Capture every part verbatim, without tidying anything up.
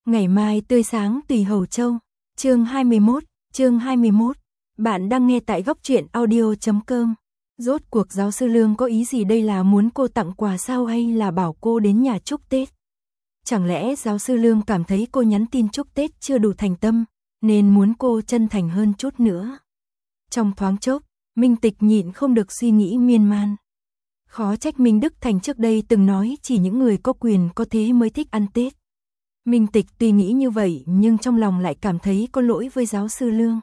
Ngày mai tươi sáng tùy Hầu Châu. Chương hai mươi mốt, chương hai mươi mốt. Bạn đang nghe tại góc truyện audio chấm com. Rốt cuộc giáo sư Lương có ý gì đây, là muốn cô tặng quà sao hay là bảo cô đến nhà chúc Tết? Chẳng lẽ giáo sư Lương cảm thấy cô nhắn tin chúc Tết chưa đủ thành tâm, nên muốn cô chân thành hơn chút nữa? Trong thoáng chốc, Minh Tịch nhịn không được suy nghĩ miên man. Khó trách Minh Đức Thành trước đây từng nói chỉ những người có quyền có thế mới thích ăn Tết. Minh Tịch tuy nghĩ như vậy nhưng trong lòng lại cảm thấy có lỗi với giáo sư Lương.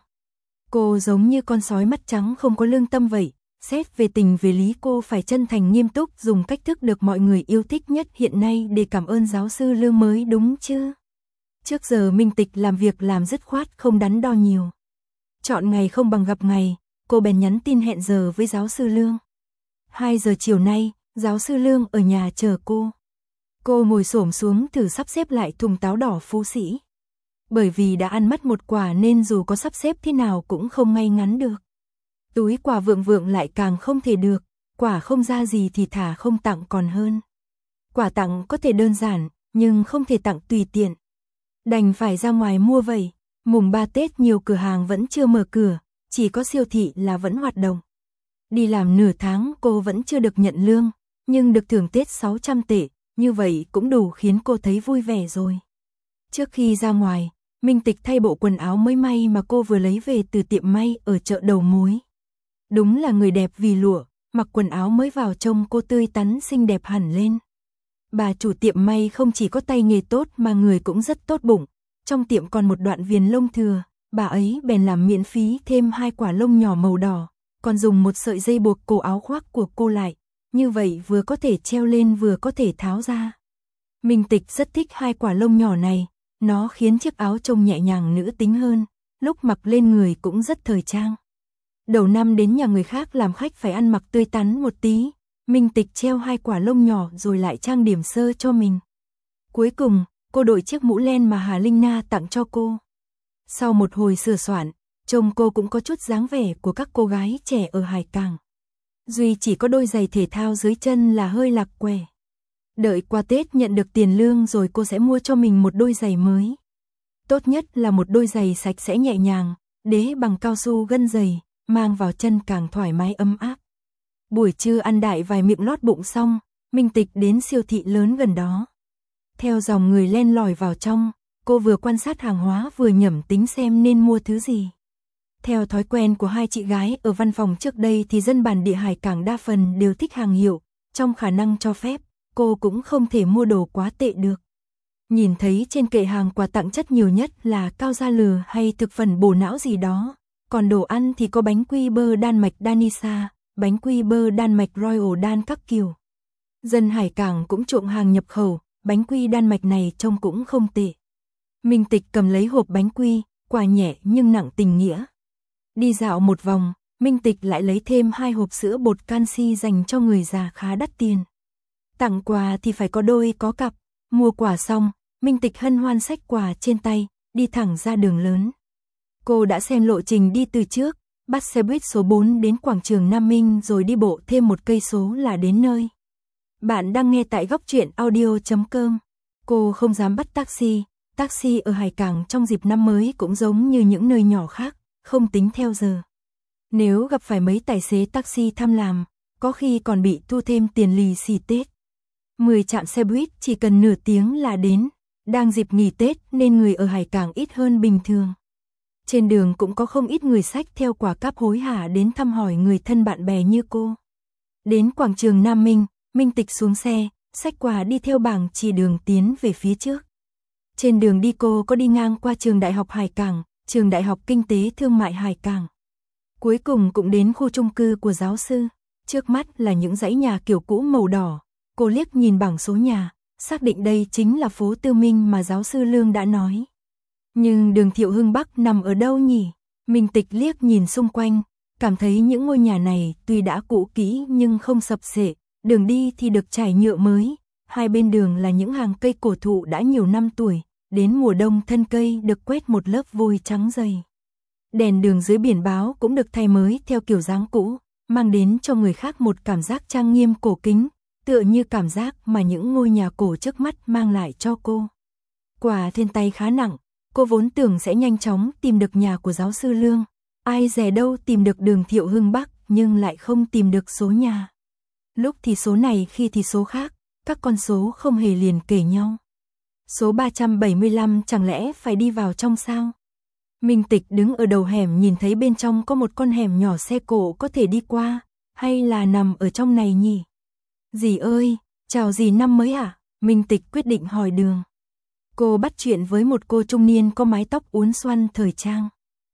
Cô giống như con sói mắt trắng không có lương tâm vậy. Xét về tình về lý, cô phải chân thành nghiêm túc dùng cách thức được mọi người yêu thích nhất hiện nay để cảm ơn giáo sư Lương mới đúng chứ. Trước giờ Minh Tịch làm việc làm dứt khoát, không đắn đo nhiều. Chọn ngày không bằng gặp ngày, cô bèn nhắn tin hẹn giờ với giáo sư Lương. hai giờ chiều nay, giáo sư Lương ở nhà chờ cô. Cô ngồi xổm xuống thử sắp xếp lại thùng táo đỏ Phú Sĩ. Bởi vì đã ăn mất một quả nên dù có sắp xếp thế nào cũng không ngay ngắn được. Túi quà vượng vượng lại càng không thể được, quả không ra gì thì thả không tặng còn hơn. Quà tặng có thể đơn giản, nhưng không thể tặng tùy tiện. Đành phải ra ngoài mua vậy. Mùng ba Tết nhiều cửa hàng vẫn chưa mở cửa, chỉ có siêu thị là vẫn hoạt động. Đi làm nửa tháng cô vẫn chưa được nhận lương, nhưng được thưởng Tết sáu trăm tệ, như vậy cũng đủ khiến cô thấy vui vẻ rồi. Trước khi ra ngoài, Minh Tịch thay bộ quần áo mới may mà cô vừa lấy về từ tiệm may ở chợ Đầu Mối. Đúng là người đẹp vì lụa, mặc quần áo mới vào trông cô tươi tắn xinh đẹp hẳn lên. Bà chủ tiệm may không chỉ có tay nghề tốt mà người cũng rất tốt bụng. Trong tiệm còn một đoạn viền lông thừa, bà ấy bèn làm miễn phí thêm hai quả lông nhỏ màu đỏ, còn dùng một sợi dây buộc cổ áo khoác của cô lại, như vậy vừa có thể treo lên vừa có thể tháo ra. Minh Tịch rất thích hai quả lông nhỏ này, nó khiến chiếc áo trông nhẹ nhàng nữ tính hơn, lúc mặc lên người cũng rất thời trang. Đầu năm đến nhà người khác làm khách phải ăn mặc tươi tắn một tí, Minh Tịch treo hai quả lông nhỏ rồi lại trang điểm sơ cho mình. Cuối cùng, cô đội chiếc mũ len mà Hà Linh Na tặng cho cô. Sau một hồi sửa soạn, trông cô cũng có chút dáng vẻ của các cô gái trẻ ở Hải Cảng. Duy chỉ có đôi giày thể thao dưới chân là hơi lạc què. Đợi qua Tết nhận được tiền lương rồi cô sẽ mua cho mình một đôi giày mới. Tốt nhất là một đôi giày sạch sẽ nhẹ nhàng, đế bằng cao su gân dày, mang vào chân càng thoải mái ấm áp. Buổi trưa ăn đại vài miệng lót bụng xong, Minh Tịch đến siêu thị lớn gần đó. Theo dòng người len lỏi vào trong, cô vừa quan sát hàng hóa vừa nhẩm tính xem nên mua thứ gì. Theo thói quen của hai chị gái ở văn phòng trước đây thì dân bản địa Hải Cảng đa phần đều thích hàng hiệu, trong khả năng cho phép, cô cũng không thể mua đồ quá tệ được. Nhìn thấy trên kệ hàng quà tặng chất nhiều nhất là cao da lừa hay thực phẩm bổ não gì đó, còn đồ ăn thì có bánh quy bơ Đan Mạch Danisa, bánh quy bơ Đan Mạch Royal Dan các kiểu. Dân Hải Cảng cũng chuộng hàng nhập khẩu, bánh quy Đan Mạch này trông cũng không tệ. Minh Tịch cầm lấy hộp bánh quy, quà nhẹ nhưng nặng tình nghĩa. Đi dạo một vòng, Minh Tịch lại lấy thêm hai hộp sữa bột canxi dành cho người già khá đắt tiền. Tặng quà thì phải có đôi có cặp. Mua quà xong, Minh Tịch hân hoan xách quà trên tay, đi thẳng ra đường lớn. Cô đã xem lộ trình đi từ trước, bắt xe buýt số bốn đến quảng trường Nam Minh rồi đi bộ thêm một cây số là đến nơi. Bạn đang nghe tại góc truyện audio chấm com. Cô không dám bắt taxi, taxi ở Hải Cảng trong dịp năm mới cũng giống như những nơi nhỏ khác, không tính theo giờ. Nếu gặp phải mấy tài xế taxi tham lam, có khi còn bị thu thêm tiền lì xì Tết. mười trạm xe buýt chỉ cần nửa tiếng là đến, đang dịp nghỉ Tết nên người ở Hải Cảng ít hơn bình thường. Trên đường cũng có không ít người xách theo quả cáp hối hả đến thăm hỏi người thân bạn bè như cô. Đến quảng trường Nam Minh, Minh Tịch xuống xe, xách quà đi theo bảng chỉ đường tiến về phía trước. Trên đường đi cô có đi ngang qua trường Đại học Hải Cảng, trường Đại học Kinh tế Thương mại Hải Cảng. Cuối cùng cũng đến khu chung cư của giáo sư. Trước mắt là những dãy nhà kiểu cũ màu đỏ. Cô liếc nhìn bảng số nhà, xác định đây chính là phố Tư Minh mà giáo sư Lương đã nói. Nhưng đường Thiệu Hưng Bắc nằm ở đâu nhỉ? Minh Tịch liếc nhìn xung quanh, cảm thấy những ngôi nhà này tuy đã cũ kỹ nhưng không sập xệ, đường đi thì được trải nhựa mới, hai bên đường là những hàng cây cổ thụ đã nhiều năm tuổi, đến mùa đông thân cây được quét một lớp vôi trắng dày. Đèn đường dưới biển báo cũng được thay mới theo kiểu dáng cũ, mang đến cho người khác một cảm giác trang nghiêm cổ kính, tựa như cảm giác mà những ngôi nhà cổ trước mắt mang lại cho cô. Quả thiên tay khá nặng, cô vốn tưởng sẽ nhanh chóng tìm được nhà của giáo sư Lương. Ai dè đâu tìm được đường Thiệu Hưng Bắc, nhưng lại không tìm được số nhà. Lúc thì số này, khi thì số khác, các con số không hề liền kề nhau. Số ba trăm bảy mươi lăm chẳng lẽ phải đi vào trong sao? Minh Tịch đứng ở đầu hẻm nhìn thấy bên trong có một con hẻm nhỏ xe cộ có thể đi qua, hay là nằm ở trong này nhỉ? Dì ơi, chào dì, năm mới à? Minh Tịch quyết định hỏi đường. Cô bắt chuyện với một cô trung niên có mái tóc uốn xoăn thời trang.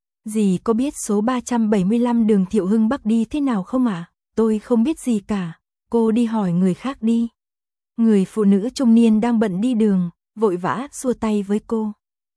Dì có biết số ba trăm bảy mươi lăm đường Thiệu Hưng Bắc đi thế nào không ạ? À? Tôi không biết gì cả, cô đi hỏi người khác đi. Người phụ nữ trung niên đang bận đi đường, vội vã xua tay với cô.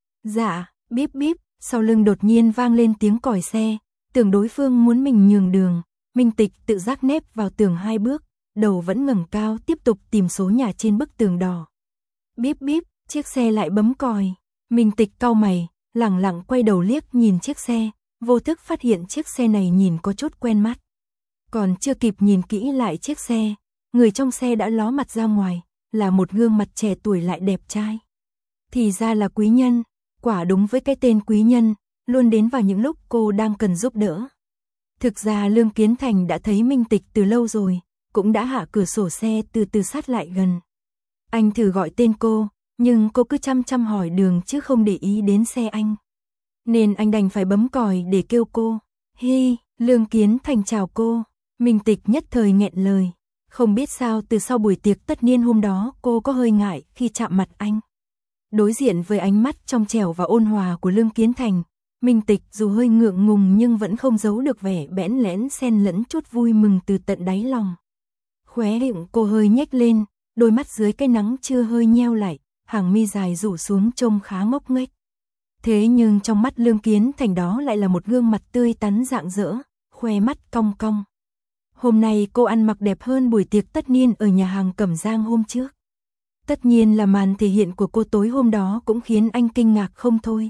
Dạ, bíp bíp, sau lưng đột nhiên vang lên tiếng còi xe, tưởng đối phương muốn mình nhường đường. Minh Tịch tự giác nép vào tường hai bước, đầu vẫn ngẩng cao tiếp tục tìm số nhà trên bức tường đỏ. Bíp bíp, chiếc xe lại bấm còi. Minh Tịch cau mày, lẳng lặng quay đầu liếc nhìn chiếc xe, vô thức phát hiện chiếc xe này nhìn có chút quen mắt. Còn chưa kịp nhìn kỹ lại chiếc xe, người trong xe đã ló mặt ra ngoài, là một gương mặt trẻ tuổi lại đẹp trai. Thì ra là Quý Nhân, quả đúng với cái tên Quý Nhân, luôn đến vào những lúc cô đang cần giúp đỡ. Thực ra Lương Kiến Thành đã thấy Minh Tịch từ lâu rồi, cũng đã hạ cửa sổ xe từ từ sát lại gần. Anh thử gọi tên cô, nhưng cô cứ chăm chăm hỏi đường chứ không để ý đến xe anh. Nên anh đành phải bấm còi để kêu cô. Hi, Lương Kiến Thành chào cô. Minh Tịch nhất thời nghẹn lời. Không biết sao từ sau buổi tiệc tất niên hôm đó cô có hơi ngại khi chạm mặt anh. Đối diện với ánh mắt trong trẻo và ôn hòa của Lương Kiến Thành, Minh Tịch dù hơi ngượng ngùng nhưng vẫn không giấu được vẻ bẽn lẽn xen lẫn chút vui mừng từ tận đáy lòng. Khóe miệng cô hơi nhếch lên, đôi mắt dưới cái nắng trưa hơi nheo lại, hàng mi dài rủ xuống trông khá ngốc nghếch. Thế nhưng trong mắt Lương Kiến Thành đó lại là một gương mặt tươi tắn rạng rỡ, khoe mắt cong cong. Hôm nay cô ăn mặc đẹp hơn buổi tiệc tất niên ở nhà hàng Cẩm Giang hôm trước. Tất nhiên là màn thể hiện của cô tối hôm đó cũng khiến anh kinh ngạc không thôi.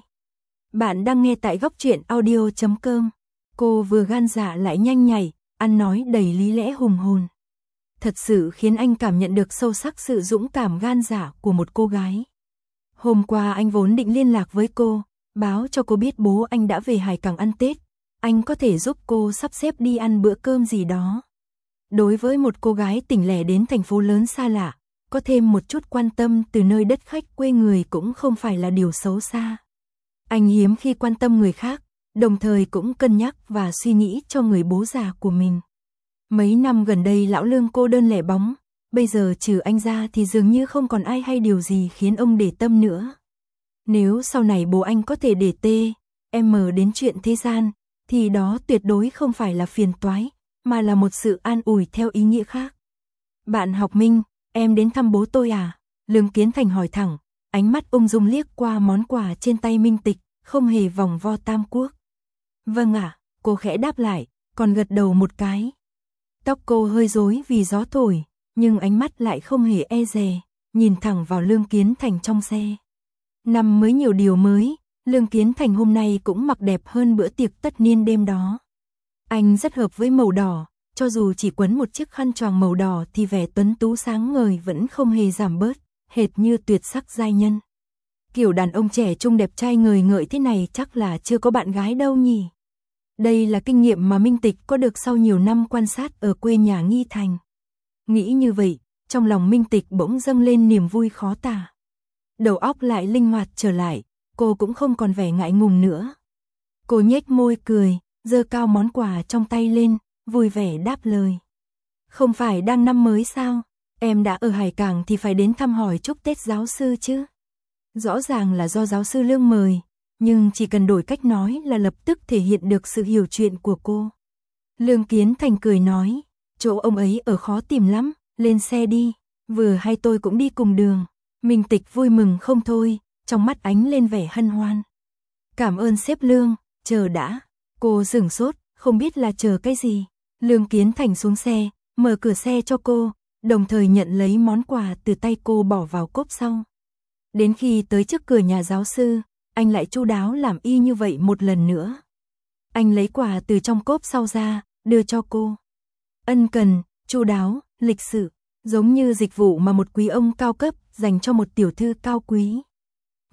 Bạn đang nghe tại góc truyện audio chấm com. Cô vừa gan dạ lại nhanh nhảy, ăn nói đầy lý lẽ hùng hồn. Thật sự khiến anh cảm nhận được sâu sắc sự dũng cảm gan dạ của một cô gái. Hôm qua anh vốn định liên lạc với cô, báo cho cô biết bố anh đã về Hải Cảng ăn Tết. Anh có thể giúp cô sắp xếp đi ăn bữa cơm gì đó. Đối với một cô gái tỉnh lẻ đến thành phố lớn xa lạ, có thêm một chút quan tâm từ nơi đất khách quê người cũng không phải là điều xấu xa. Anh hiếm khi quan tâm người khác, đồng thời cũng cân nhắc và suy nghĩ cho người bố già của mình. Mấy năm gần đây lão Lương cô đơn lẻ bóng, bây giờ trừ anh ra thì dường như không còn ai hay điều gì khiến ông để tâm nữa. Nếu sau này bố anh có thể để tê, em đến chuyện thế gian, thì đó tuyệt đối không phải là phiền toái, mà là một sự an ủi theo ý nghĩa khác. Bạn học Minh, em đến thăm bố tôi à? Lương Kiến Thành hỏi thẳng, ánh mắt ung dung liếc qua món quà trên tay Minh Tịch, không hề vòng vo tam quốc. Vâng ạ, à, cô khẽ đáp lại, còn gật đầu một cái. Tóc cô hơi rối vì gió thổi, nhưng ánh mắt lại không hề e dè, nhìn thẳng vào Lương Kiến Thành trong xe. Năm mới nhiều điều mới, Lương Kiến Thành hôm nay cũng mặc đẹp hơn bữa tiệc tất niên đêm đó. Anh rất hợp với màu đỏ, cho dù chỉ quấn một chiếc khăn choàng màu đỏ thì vẻ tuấn tú sáng ngời vẫn không hề giảm bớt, hệt như tuyệt sắc giai nhân. Kiểu đàn ông trẻ trung đẹp trai ngời ngợi thế này chắc là chưa có bạn gái đâu nhỉ. Đây là kinh nghiệm mà Minh Tịch có được sau nhiều năm quan sát ở quê nhà Nghi Thành. Nghĩ như vậy, trong lòng Minh Tịch bỗng dâng lên niềm vui khó tả. Đầu óc lại linh hoạt trở lại, cô cũng không còn vẻ ngại ngùng nữa. Cô nhếch môi cười, giơ cao món quà trong tay lên, vui vẻ đáp lời. Không phải đang năm mới sao? Em đã ở Hải Cảng thì phải đến thăm hỏi chúc Tết giáo sư chứ. Rõ ràng là do giáo sư Lương mời, nhưng chỉ cần đổi cách nói là lập tức thể hiện được sự hiểu chuyện của cô. Lương Kiến Thành cười nói, chỗ ông ấy ở khó tìm lắm, lên xe đi, vừa hay tôi cũng đi cùng đường. Minh Tịch vui mừng không thôi, trong mắt ánh lên vẻ hân hoan. Cảm ơn sếp Lương, chờ đã. Cô sửng sốt, không biết là chờ cái gì. Lương Kiến Thành xuống xe, mở cửa xe cho cô, đồng thời nhận lấy món quà từ tay cô bỏ vào cốp sau. Đến khi tới trước cửa nhà giáo sư, anh lại chu đáo làm y như vậy một lần nữa. Anh lấy quà từ trong cốp sau ra, đưa cho cô. Ân cần, chu đáo, lịch sự, giống như dịch vụ mà một quý ông cao cấp dành cho một tiểu thư cao quý.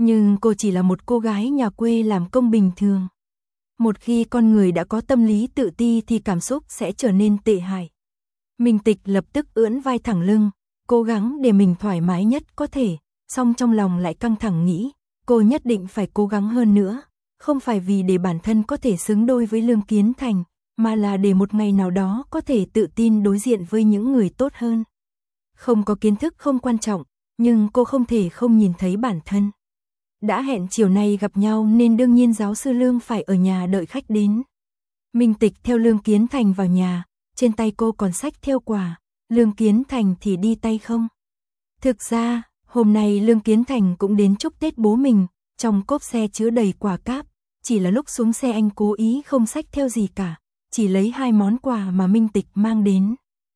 Nhưng cô chỉ là một cô gái nhà quê làm công bình thường. Một khi con người đã có tâm lý tự ti thì cảm xúc sẽ trở nên tệ hại. Minh Tịch lập tức ưỡn vai thẳng lưng, cố gắng để mình thoải mái nhất có thể, song trong lòng lại căng thẳng nghĩ, cô nhất định phải cố gắng hơn nữa, không phải vì để bản thân có thể xứng đôi với Lương Kiến Thành, mà là để một ngày nào đó có thể tự tin đối diện với những người tốt hơn. Không có kiến thức không quan trọng, nhưng cô không thể không nhìn thấy bản thân. Đã hẹn chiều nay gặp nhau nên đương nhiên giáo sư Lương phải ở nhà đợi khách đến. Minh Tịch theo Lương Kiến Thành vào nhà, trên tay cô còn xách theo quà, Lương Kiến Thành thì đi tay không. Thực ra, hôm nay Lương Kiến Thành cũng đến chúc Tết bố mình, trong cốp xe chứa đầy quà cáp, chỉ là lúc xuống xe anh cố ý không xách theo gì cả, chỉ lấy hai món quà mà Minh Tịch mang đến.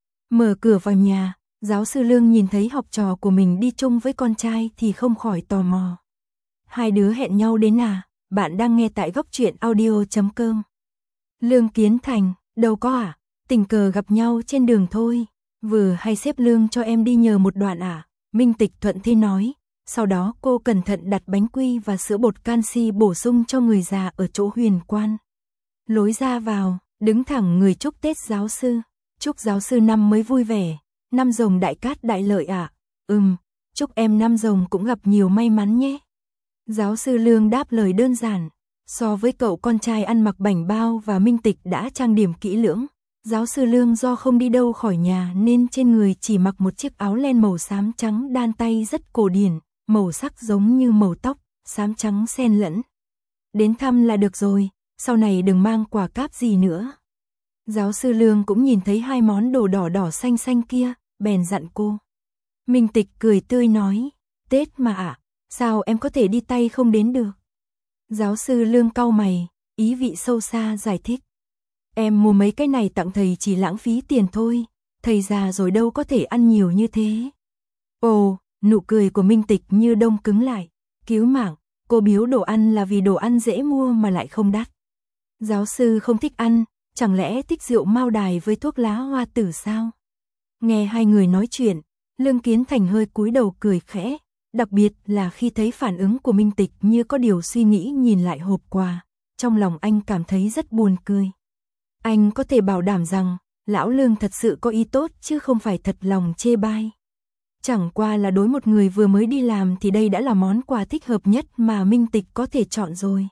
Mở cửa vào nhà, giáo sư Lương nhìn thấy học trò của mình đi chung với con trai thì không khỏi tò mò. Hai đứa hẹn nhau đến à? Bạn đang nghe tại góc truyện audio chấm com. Lương Kiến Thành, đâu có à? Tình cờ gặp nhau trên đường thôi. Vừa hay xếp Lương cho em đi nhờ một đoạn à? Minh Tịch thuận thế nói. Sau đó cô cẩn thận đặt bánh quy và sữa bột canxi bổ sung cho người già ở chỗ huyền quan. Lối ra vào, đứng thẳng người chúc Tết giáo sư. Chúc giáo sư năm mới vui vẻ, năm rồng đại cát đại lợi ạ. À? Ừm, chúc em năm rồng cũng gặp nhiều may mắn nhé. Giáo sư Lương đáp lời đơn giản. So với cậu con trai ăn mặc bảnh bao và Minh Tịch đã trang điểm kỹ lưỡng, giáo sư Lương do không đi đâu khỏi nhà nên trên người chỉ mặc một chiếc áo len màu xám trắng đan tay rất cổ điển, màu sắc giống như màu tóc, xám trắng xen lẫn. Đến thăm là được rồi, sau này đừng mang quà cáp gì nữa. Giáo sư Lương cũng nhìn thấy hai món đồ đỏ đỏ xanh xanh kia, bèn dặn cô. Minh Tịch cười tươi nói, Tết mà ạ, à, sao em có thể đi tay không đến được? Giáo sư Lương cau mày, ý vị sâu xa giải thích. Em mua mấy cái này tặng thầy chỉ lãng phí tiền thôi, thầy già rồi đâu có thể ăn nhiều như thế. Ồ, nụ cười của Minh Tịch như đông cứng lại, cứu mạng, cô biếu đồ ăn là vì đồ ăn dễ mua mà lại không đắt. Giáo sư không thích ăn, chẳng lẽ thích rượu mao đài với thuốc lá hoa tử sao? Nghe hai người nói chuyện, Lương Kiến Thành hơi cúi đầu cười khẽ, đặc biệt là khi thấy phản ứng của Minh Tịch như có điều suy nghĩ nhìn lại hộp quà, trong lòng anh cảm thấy rất buồn cười. Anh có thể bảo đảm rằng, lão Lương thật sự có ý tốt chứ không phải thật lòng chê bai. Chẳng qua là đối một người vừa mới đi làm thì đây đã là món quà thích hợp nhất mà Minh Tịch có thể chọn rồi.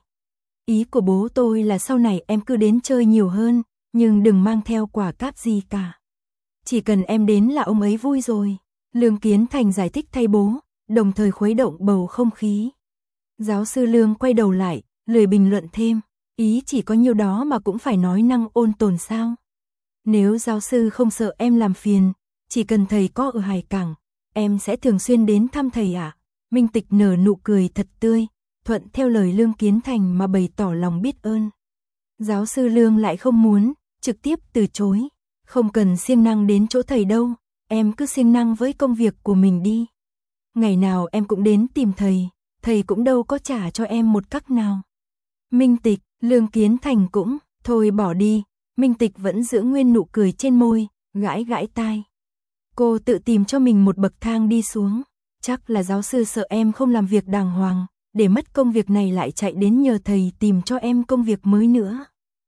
Ý của bố tôi là sau này em cứ đến chơi nhiều hơn, nhưng đừng mang theo quà cáp gì cả. Chỉ cần em đến là ông ấy vui rồi. Lương Kiến Thành giải thích thay bố, đồng thời khuấy động bầu không khí. Giáo sư Lương quay đầu lại, lười bình luận thêm, ý chỉ có nhiêu đó mà cũng phải nói năng ôn tồn sao. Nếu giáo sư không sợ em làm phiền, chỉ cần thầy có ở Hải Cảng, em sẽ thường xuyên đến thăm thầy ạ. À? Minh Tịch nở nụ cười thật tươi, thuận theo lời Lương Kiến Thành mà bày tỏ lòng biết ơn. Giáo sư Lương lại không muốn, trực tiếp từ chối, không cần siêng năng đến chỗ thầy đâu, em cứ siêng năng với công việc của mình đi. Ngày nào em cũng đến tìm thầy, thầy cũng đâu có trả cho em một cắc nào. Minh Tịch, Lương Kiến Thành cũng, thôi bỏ đi, Minh Tịch vẫn giữ nguyên nụ cười trên môi, gãi gãi tai. Cô tự tìm cho mình một bậc thang đi xuống, chắc là giáo sư sợ em không làm việc đàng hoàng, để mất công việc này lại chạy đến nhờ thầy tìm cho em công việc mới nữa.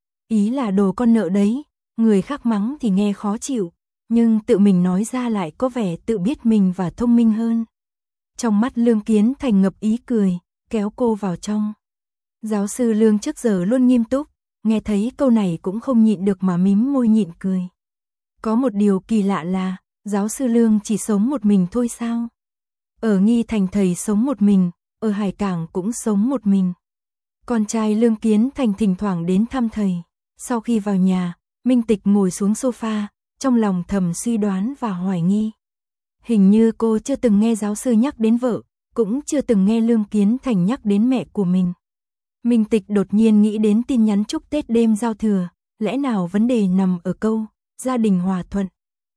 Ý là đồ con nợ đấy, người khác mắng thì nghe khó chịu, nhưng tự mình nói ra lại có vẻ tự biết mình và thông minh hơn. Trong mắt Lương Kiến Thành ngập ý cười, kéo cô vào trong. Giáo sư Lương trước giờ luôn nghiêm túc, nghe thấy câu này cũng không nhịn được mà mím môi nhịn cười. Có một điều kỳ lạ là, giáo sư Lương chỉ sống một mình thôi sao? Ở Nghi Thành thầy sống một mình, ở Hải Cảng cũng sống một mình. Con trai Lương Kiến Thành thỉnh thoảng đến thăm thầy. Sau khi vào nhà, Minh Tịch ngồi xuống sofa, trong lòng thầm suy đoán và hoài nghi. Hình như cô chưa từng nghe giáo sư nhắc đến vợ, cũng chưa từng nghe Lương Kiến Thành nhắc đến mẹ của mình. Minh Tịch đột nhiên nghĩ đến tin nhắn chúc Tết đêm giao thừa, lẽ nào vấn đề nằm ở câu, gia đình hòa thuận.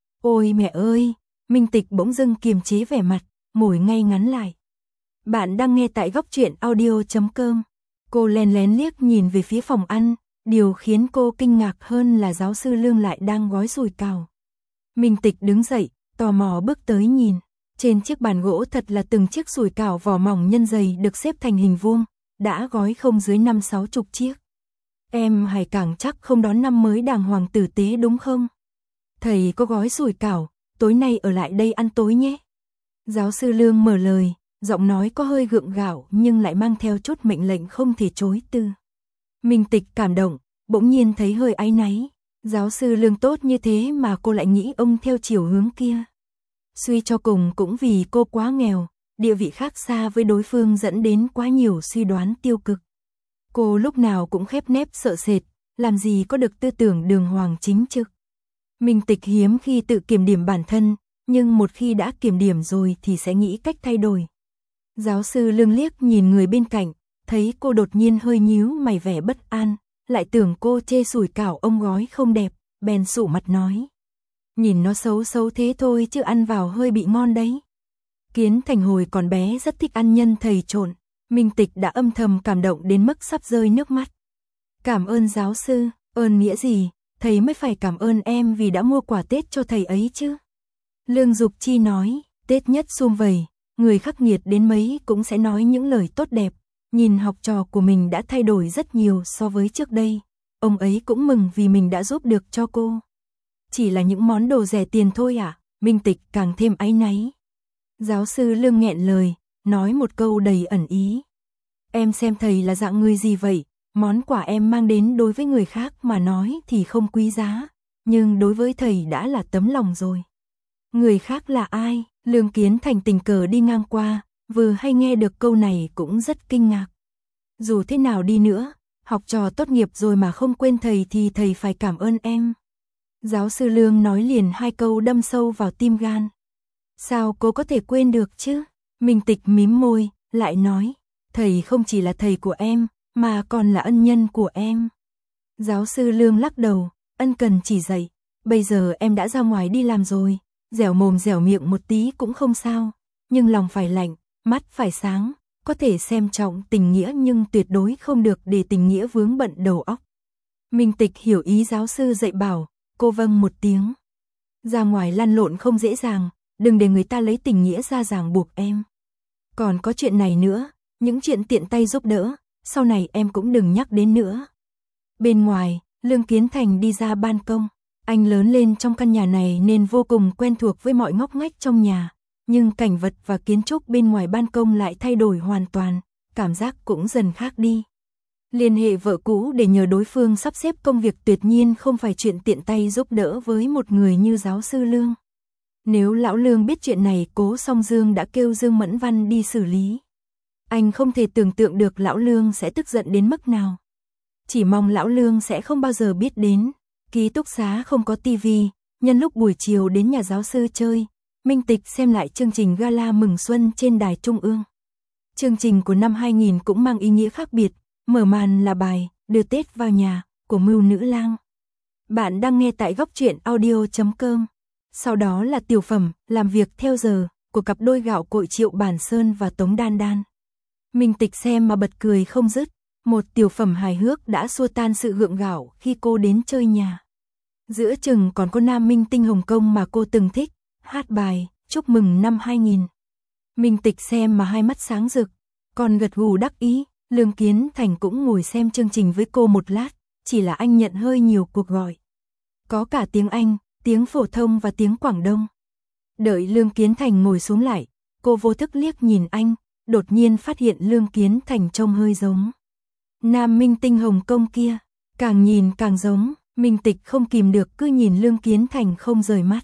Ôi mẹ ơi, Minh Tịch bỗng dưng kiềm chế vẻ mặt, ngồi ngay ngắn lại. Bạn đang nghe tại góc truyện audio chấm com. Cô lén lén liếc nhìn về phía phòng ăn, điều khiến cô kinh ngạc hơn là giáo sư Lương lại đang gói sủi cảo. Minh Tịch đứng dậy, tò mò bước tới nhìn. Trên chiếc bàn gỗ thật là từng chiếc sủi cảo vỏ mỏng nhân dày được xếp thành hình vuông, đã gói không dưới năm sáu chục chiếc. Em Hải càng chắc không đón năm mới đàng hoàng tử tế đúng không? Thầy có gói sủi cảo, tối nay ở lại đây ăn tối nhé. Giáo sư Lương mở lời, giọng nói có hơi gượng gạo nhưng lại mang theo chút mệnh lệnh không thể chối từ. Minh Tịch cảm động, bỗng nhiên thấy hơi áy náy. Giáo sư Lương tốt như thế mà cô lại nghĩ ông theo chiều hướng kia. Suy cho cùng cũng vì cô quá nghèo, địa vị khác xa với đối phương dẫn đến quá nhiều suy đoán tiêu cực. Cô lúc nào cũng khép nép sợ sệt, làm gì có được tư tưởng đường hoàng chính trực. Minh Tịch hiếm khi tự kiểm điểm bản thân, nhưng một khi đã kiểm điểm rồi thì sẽ nghĩ cách thay đổi. Giáo sư Lương liếc nhìn người bên cạnh, thấy cô đột nhiên hơi nhíu mày vẻ bất an, lại tưởng cô chê sủi cảo ông gói không đẹp, bèn sụ mặt nói. Nhìn nó xấu xấu thế thôi chứ ăn vào hơi bị ngon đấy. Kiến Thành hồi còn bé rất thích ăn nhân thầy trộn, Minh Tịch đã âm thầm cảm động đến mức sắp rơi nước mắt. Cảm ơn giáo sư, ơn nghĩa gì, thầy mới phải cảm ơn em vì đã mua quà Tết cho thầy ấy chứ. Lương Dục Chi nói, Tết nhất sum vầy, người khắc nghiệt đến mấy cũng sẽ nói những lời tốt đẹp. Nhìn học trò của mình đã thay đổi rất nhiều so với trước đây, ông ấy cũng mừng vì mình đã giúp được cho cô. Chỉ là những món đồ rẻ tiền thôi à, Minh Tịch càng thêm áy náy. Giáo sư Lương nghẹn lời, nói một câu đầy ẩn ý. Em xem thầy là dạng người gì vậy, món quà em mang đến đối với người khác mà nói thì không quý giá, nhưng đối với thầy đã là tấm lòng rồi. Người khác là ai? Lương Kiến Thành tình cờ đi ngang qua, vừa hay nghe được câu này cũng rất kinh ngạc. Dù thế nào đi nữa, học trò tốt nghiệp rồi mà không quên thầy thì thầy phải cảm ơn em. Giáo sư Lương nói liền hai câu đâm sâu vào tim gan. Sao cô có thể quên được chứ? Minh Tịch mím môi, lại nói, thầy không chỉ là thầy của em, mà còn là ân nhân của em. Giáo sư Lương lắc đầu, ân cần chỉ dạy, bây giờ em đã ra ngoài đi làm rồi, dẻo mồm dẻo miệng một tí cũng không sao, nhưng lòng phải lạnh, mắt phải sáng, có thể xem trọng tình nghĩa nhưng tuyệt đối không được để tình nghĩa vướng bận đầu óc. Minh Tịch hiểu ý giáo sư dạy bảo, cô vâng một tiếng. Ra ngoài lăn lộn không dễ dàng, đừng để người ta lấy tình nghĩa ra ràng buộc em. Còn có chuyện này nữa, những chuyện tiện tay giúp đỡ, sau này em cũng đừng nhắc đến nữa. Bên ngoài, Lương Kiến Thành đi ra ban công, anh lớn lên trong căn nhà này nên vô cùng quen thuộc với mọi ngóc ngách trong nhà, nhưng cảnh vật và kiến trúc bên ngoài ban công lại thay đổi hoàn toàn, cảm giác cũng dần khác đi. Liên hệ vợ cũ để nhờ đối phương sắp xếp công việc tuyệt nhiên không phải chuyện tiện tay giúp đỡ với một người như giáo sư Lương. Nếu lão Lương biết chuyện này, Cố Song Dương đã kêu Dương Mẫn Văn đi xử lý. Anh không thể tưởng tượng được lão Lương sẽ tức giận đến mức nào. Chỉ mong lão Lương sẽ không bao giờ biết đến. Ký túc xá không có tivi, nhân lúc buổi chiều đến nhà giáo sư chơi, Minh Tịch xem lại chương trình gala mừng xuân trên đài Trung ương. Chương trình của năm hai nghìn cũng mang ý nghĩa khác biệt, mở màn là bài Đưa Tết vào nhà của Mưu Nữ Lang. Bạn đang nghe tại góc truyện audio chấm com. Sau đó là tiểu phẩm Làm việc theo giờ của cặp đôi gạo cội Triệu Bản Sơn và Tống Đan Đan. Minh Tịch xem mà bật cười không dứt, một tiểu phẩm hài hước đã xua tan sự gượng gạo khi cô đến chơi nhà. Giữa chừng còn có nam minh tinh Hồng Kông mà cô từng thích, hát bài Chúc mừng năm hai nghìn. Minh Tịch xem mà hai mắt sáng rực, còn gật gù đắc ý. Lương Kiến Thành cũng ngồi xem chương trình với cô một lát, chỉ là anh nhận hơi nhiều cuộc gọi. Có cả tiếng Anh, tiếng phổ thông và tiếng Quảng Đông. Đợi Lương Kiến Thành ngồi xuống lại, cô vô thức liếc nhìn anh, đột nhiên phát hiện Lương Kiến Thành trông hơi giống nam minh tinh Hồng Kông kia, càng nhìn càng giống. Minh Tịch không kìm được cứ nhìn Lương Kiến Thành không rời mắt.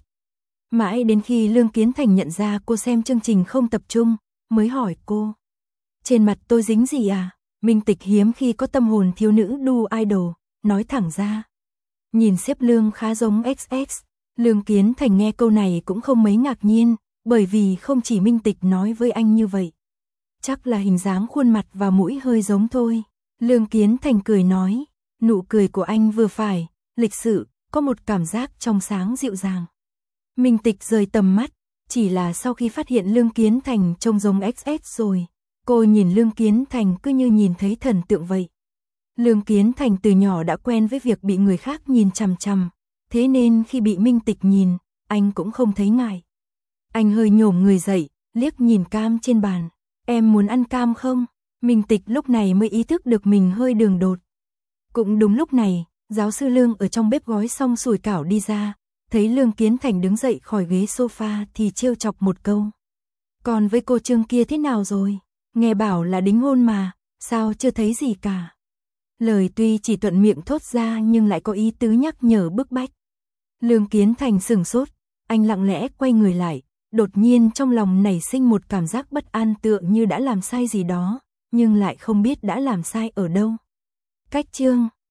Mãi đến khi Lương Kiến Thành nhận ra cô xem chương trình không tập trung, mới hỏi cô. Trên mặt tôi dính gì à? Minh Tịch hiếm khi có tâm hồn thiếu nữ đu idol, nói thẳng ra. Nhìn xếp Lương khá giống ích ích. Lương Kiến Thành nghe câu này cũng không mấy ngạc nhiên, bởi vì không chỉ Minh Tịch nói với anh như vậy. Chắc là hình dáng khuôn mặt và mũi hơi giống thôi. Lương Kiến Thành cười nói, nụ cười của anh vừa phải, lịch sự, có một cảm giác trong sáng dịu dàng. Minh Tịch rời tầm mắt, chỉ là sau khi phát hiện Lương Kiến Thành trông giống ích ích rồi, cô nhìn Lương Kiến Thành cứ như nhìn thấy thần tượng vậy. Lương Kiến Thành từ nhỏ đã quen với việc bị người khác nhìn chằm chằm, thế nên khi bị Minh Tịch nhìn, anh cũng không thấy ngại. Anh hơi nhổm người dậy, liếc nhìn cam trên bàn. Em muốn ăn cam không? Minh Tịch lúc này mới ý thức được mình hơi đường đột. Cũng đúng lúc này, giáo sư Lương ở trong bếp gói xong sủi cảo đi ra, thấy Lương Kiến Thành đứng dậy khỏi ghế sofa thì trêu chọc một câu. Còn với cô Trương kia thế nào rồi? Nghe bảo là đính hôn mà, sao chưa thấy gì cả? Lời tuy chỉ thuận miệng thốt ra nhưng lại có ý tứ nhắc nhở bức bách. Lương Kiến Thành sửng sốt, anh lặng lẽ quay người lại, đột nhiên trong lòng nảy sinh một cảm giác bất an tựa như đã làm sai gì đó, nhưng lại không biết đã làm sai ở đâu. Cách Trương